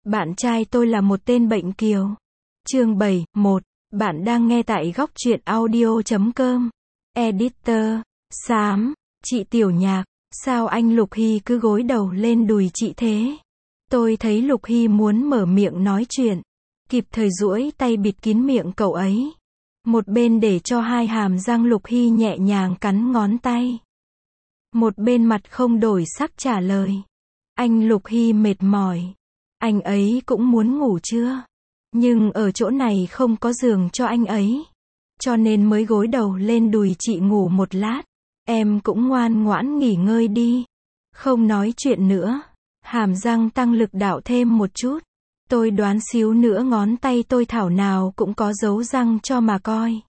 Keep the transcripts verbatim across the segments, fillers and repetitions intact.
Bạn trai tôi là một tên bệnh kiều. Chương bảy, một. Bạn đang nghe tại góc truyện audio chấm com. Editor, Xám, chị Tiểu Nhạc, sao anh Lục Hy cứ gối đầu lên đùi chị thế? Tôi thấy Lục Hy muốn mở miệng nói chuyện, kịp thời duỗi tay bịt kín miệng cậu ấy. Một bên để cho hai hàm răng Lục Hy nhẹ nhàng cắn ngón tay. Một bên mặt không đổi sắc trả lời. Anh Lục Hy mệt mỏi. Anh ấy cũng muốn ngủ chưa? Nhưng ở chỗ này không có giường cho anh ấy. Cho nên mới gối đầu lên đùi chị ngủ một lát. Em cũng ngoan ngoãn nghỉ ngơi đi. Không nói chuyện nữa. Hàm răng tăng lực đạo thêm một chút. Tôi đoán xíu nữa ngón tay tôi thảo nào cũng có dấu răng cho mà coi.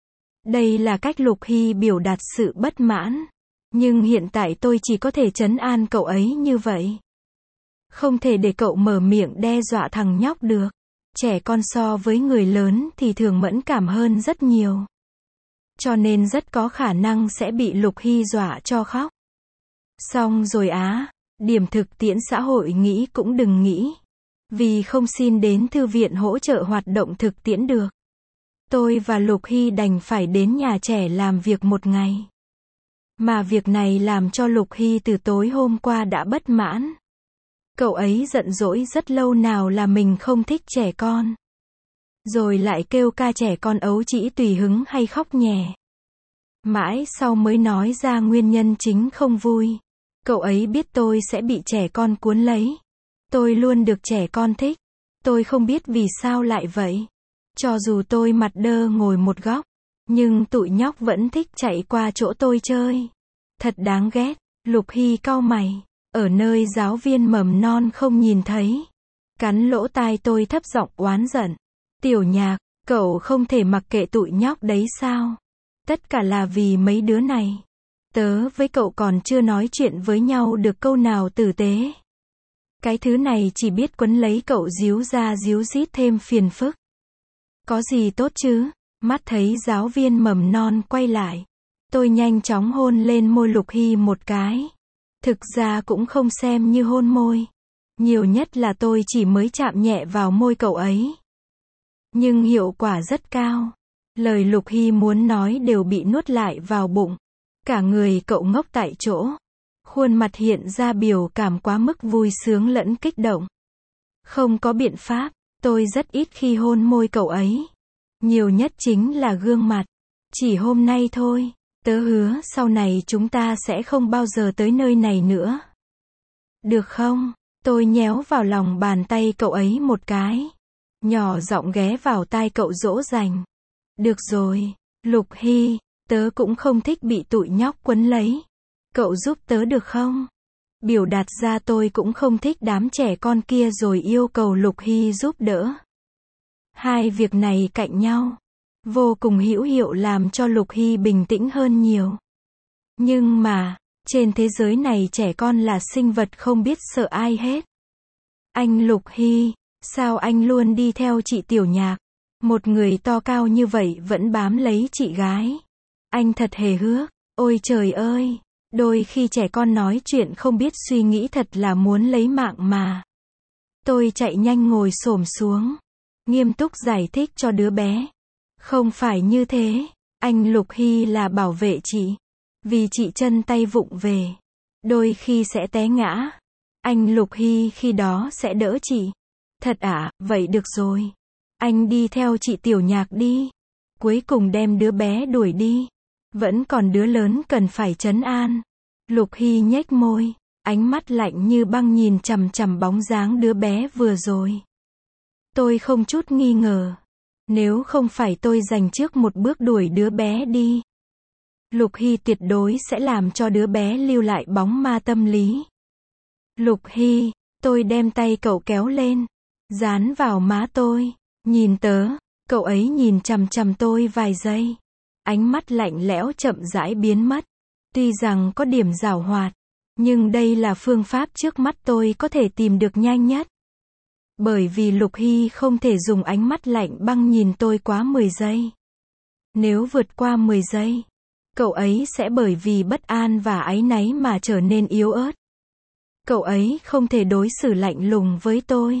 Đây là cách Lục Hy biểu đạt sự bất mãn. Nhưng hiện tại tôi chỉ có thể trấn an cậu ấy như vậy. Không thể để cậu mở miệng đe dọa thằng nhóc được. Trẻ con so với người lớn thì thường mẫn cảm hơn rất nhiều. Cho nên rất có khả năng sẽ bị Lục Hy dọa cho khóc. Xong rồi á, điểm thực tiễn xã hội nghĩ cũng đừng nghĩ. Vì không xin đến thư viện hỗ trợ hoạt động thực tiễn được. Tôi và Lục Hy đành phải đến nhà trẻ làm việc một ngày. Mà việc này làm cho Lục Hy từ tối hôm qua đã bất mãn. Cậu ấy giận dỗi rất lâu nào là mình không thích trẻ con. Rồi lại kêu ca trẻ con ấu trĩ tùy hứng hay khóc nhè. Mãi sau mới nói ra nguyên nhân chính không vui. Cậu ấy biết tôi sẽ bị trẻ con cuốn lấy. Tôi luôn được trẻ con thích. Tôi không biết vì sao lại vậy. Cho dù tôi mặt đơ ngồi một góc. Nhưng tụi nhóc vẫn thích chạy qua chỗ tôi chơi. Thật đáng ghét. Lục Hy cau mày. Ở nơi giáo viên mầm non không nhìn thấy. Cắn lỗ tai tôi thấp giọng oán giận. Tiểu Nhạc, cậu không thể mặc kệ tụi nhóc đấy sao? Tất cả là vì mấy đứa này. Tớ với cậu còn chưa nói chuyện với nhau được câu nào tử tế. Cái thứ này chỉ biết quấn lấy cậu díu ra díu dít thêm phiền phức. Có gì tốt chứ? Mắt thấy giáo viên mầm non quay lại. Tôi nhanh chóng hôn lên môi Lục Hy một cái. Thực ra cũng không xem như hôn môi. Nhiều nhất là tôi chỉ mới chạm nhẹ vào môi cậu ấy. Nhưng hiệu quả rất cao. Lời Lục Hy muốn nói đều bị nuốt lại vào bụng. Cả người cậu ngốc tại chỗ. Khuôn mặt hiện ra biểu cảm quá mức vui sướng lẫn kích động. Không có biện pháp, tôi rất ít khi hôn môi cậu ấy. Nhiều nhất chính là gương mặt. Chỉ hôm nay thôi. Tớ hứa sau này chúng ta sẽ không bao giờ tới nơi này nữa. Được không? Tôi nhéo vào lòng bàn tay cậu ấy một cái. Nhỏ giọng ghé vào tai cậu dỗ dành. Được rồi, Lục Hy, tớ cũng không thích bị tụi nhóc quấn lấy. Cậu giúp tớ được không? Biểu đạt ra tôi cũng không thích đám trẻ con kia rồi yêu cầu Lục Hy giúp đỡ. Hai việc này cạnh nhau. Vô cùng hữu hiệu làm cho Lục Hy bình tĩnh hơn nhiều. Nhưng mà, trên thế giới này trẻ con là sinh vật không biết sợ ai hết. Anh Lục Hy, sao anh luôn đi theo chị Tiểu Nhạc? Một người to cao như vậy vẫn bám lấy chị gái. Anh thật hề hước. Ôi trời ơi, đôi khi trẻ con nói chuyện không biết suy nghĩ thật là muốn lấy mạng mà. Tôi chạy nhanh ngồi xổm xuống. Nghiêm túc giải thích cho đứa bé. Không phải như thế, anh Lục Hy là bảo vệ chị. Vì chị chân tay vụng về. Đôi khi sẽ té ngã. Anh Lục Hy khi đó sẽ đỡ chị. Thật ạ, vậy được rồi. Anh đi theo chị Tiểu Nhạc đi. Cuối cùng đem đứa bé đuổi đi. Vẫn còn đứa lớn cần phải trấn an. Lục Hy nhếch môi. Ánh mắt lạnh như băng nhìn chằm chằm bóng dáng đứa bé vừa rồi. Tôi không chút nghi ngờ. Nếu không phải tôi dành trước một bước đuổi đứa bé đi. Lục Hy tuyệt đối sẽ làm cho đứa bé lưu lại bóng ma tâm lý. Lục Hy, tôi đem tay cậu kéo lên. Dán vào má tôi. Nhìn tớ, cậu ấy nhìn chằm chằm tôi vài giây. Ánh mắt lạnh lẽo chậm rãi biến mất. Tuy rằng có điểm giảo hoạt. Nhưng đây là phương pháp trước mắt tôi có thể tìm được nhanh nhất. Bởi vì Lục Hy không thể dùng ánh mắt lạnh băng nhìn tôi quá mười giây. Nếu vượt qua mười giây, cậu ấy sẽ bởi vì bất an và áy náy mà trở nên yếu ớt. Cậu ấy không thể đối xử lạnh lùng với tôi.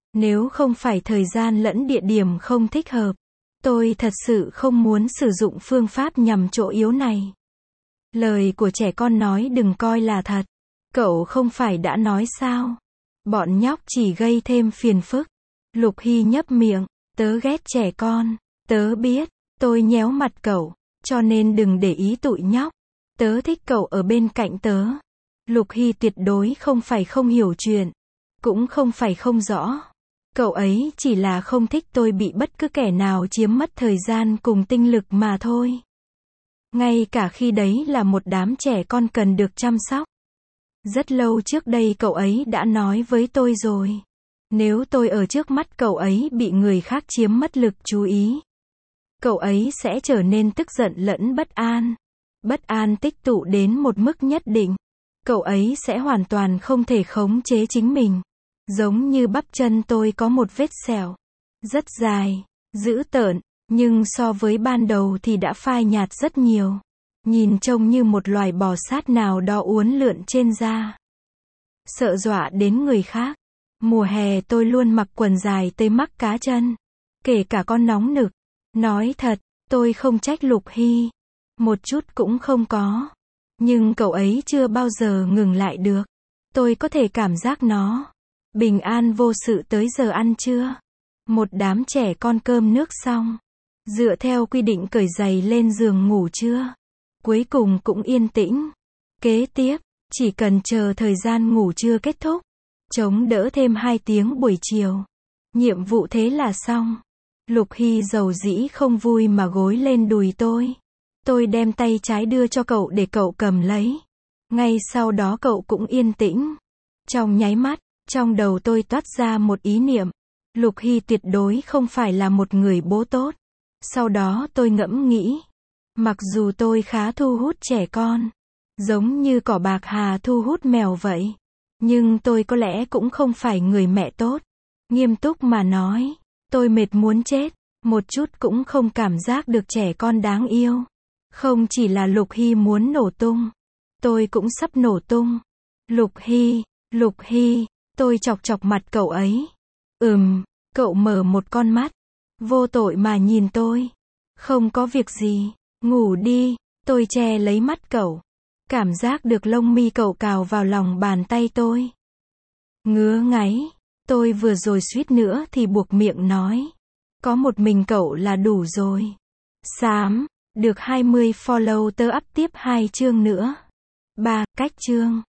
Nếu không phải thời gian lẫn địa điểm không thích hợp, tôi thật sự không muốn sử dụng phương pháp nhằm chỗ yếu này. Lời của trẻ con nói đừng coi là thật. Cậu không phải đã nói sao? Bọn nhóc chỉ gây thêm phiền phức. Lục Hy nhấp miệng, tớ ghét trẻ con. Tớ biết, tôi nhéo mặt cậu, cho nên đừng để ý tụi nhóc. Tớ thích cậu ở bên cạnh tớ. Lục Hy tuyệt đối không phải không hiểu chuyện, cũng không phải không rõ. Cậu ấy chỉ là không thích tôi bị bất cứ kẻ nào chiếm mất thời gian cùng tinh lực mà thôi. Ngay cả khi đấy là một đám trẻ con cần được chăm sóc. Rất lâu trước đây cậu ấy đã nói với tôi rồi. Nếu tôi ở trước mắt cậu ấy bị người khác chiếm mất lực chú ý, cậu ấy sẽ trở nên tức giận lẫn bất an. Bất an tích tụ đến một mức nhất định, cậu ấy sẽ hoàn toàn không thể khống chế chính mình. Giống như bắp chân tôi có một vết sẹo. Rất dài, dữ tợn, nhưng so với ban đầu thì đã phai nhạt rất nhiều. Nhìn trông như một loài bò sát nào đó uốn lượn trên da. Sợ dọa đến người khác. Mùa hè tôi luôn mặc quần dài tới mắc cá chân. Kể cả con nóng nực. Nói thật, tôi không trách Lục Hy. Một chút cũng không có. Nhưng cậu ấy chưa bao giờ ngừng lại được. Tôi có thể cảm giác nó. Bình an vô sự tới giờ ăn trưa. Một đám trẻ con cơm nước xong. Dựa theo quy định cởi giày lên giường ngủ trưa. Cuối cùng cũng yên tĩnh. Kế tiếp, chỉ cần chờ thời gian ngủ trưa kết thúc. Chống đỡ thêm hai tiếng buổi chiều. Nhiệm vụ thế là xong. Lục Hy dầu dĩ không vui mà gối lên đùi tôi. Tôi đem tay trái đưa cho cậu để cậu cầm lấy. Ngay sau đó cậu cũng yên tĩnh. Trong nháy mắt, trong đầu tôi toát ra một ý niệm. Lục Hy tuyệt đối không phải là một người bố tốt. Sau đó tôi ngẫm nghĩ. Mặc dù tôi khá thu hút trẻ con, giống như cỏ bạc hà thu hút mèo vậy, nhưng tôi có lẽ cũng không phải người mẹ tốt. Nghiêm túc mà nói, tôi mệt muốn chết, một chút cũng không cảm giác được trẻ con đáng yêu. Không chỉ là Lục Hy muốn nổ tung, tôi cũng sắp nổ tung. Lục Hy, Lục Hy, tôi chọc chọc mặt cậu ấy. Ừm, cậu mở một con mắt, vô tội mà nhìn tôi. Không có việc gì, ngủ đi, tôi che lấy mắt cậu. Cảm giác được lông mi cậu cào vào lòng bàn tay tôi. Ngứa ngáy, tôi vừa rồi suýt nữa thì buộc miệng nói. Có một mình cậu là đủ rồi. Xám, được hai mươi follow tớ up tiếp hai chương nữa. ba. Cách chương.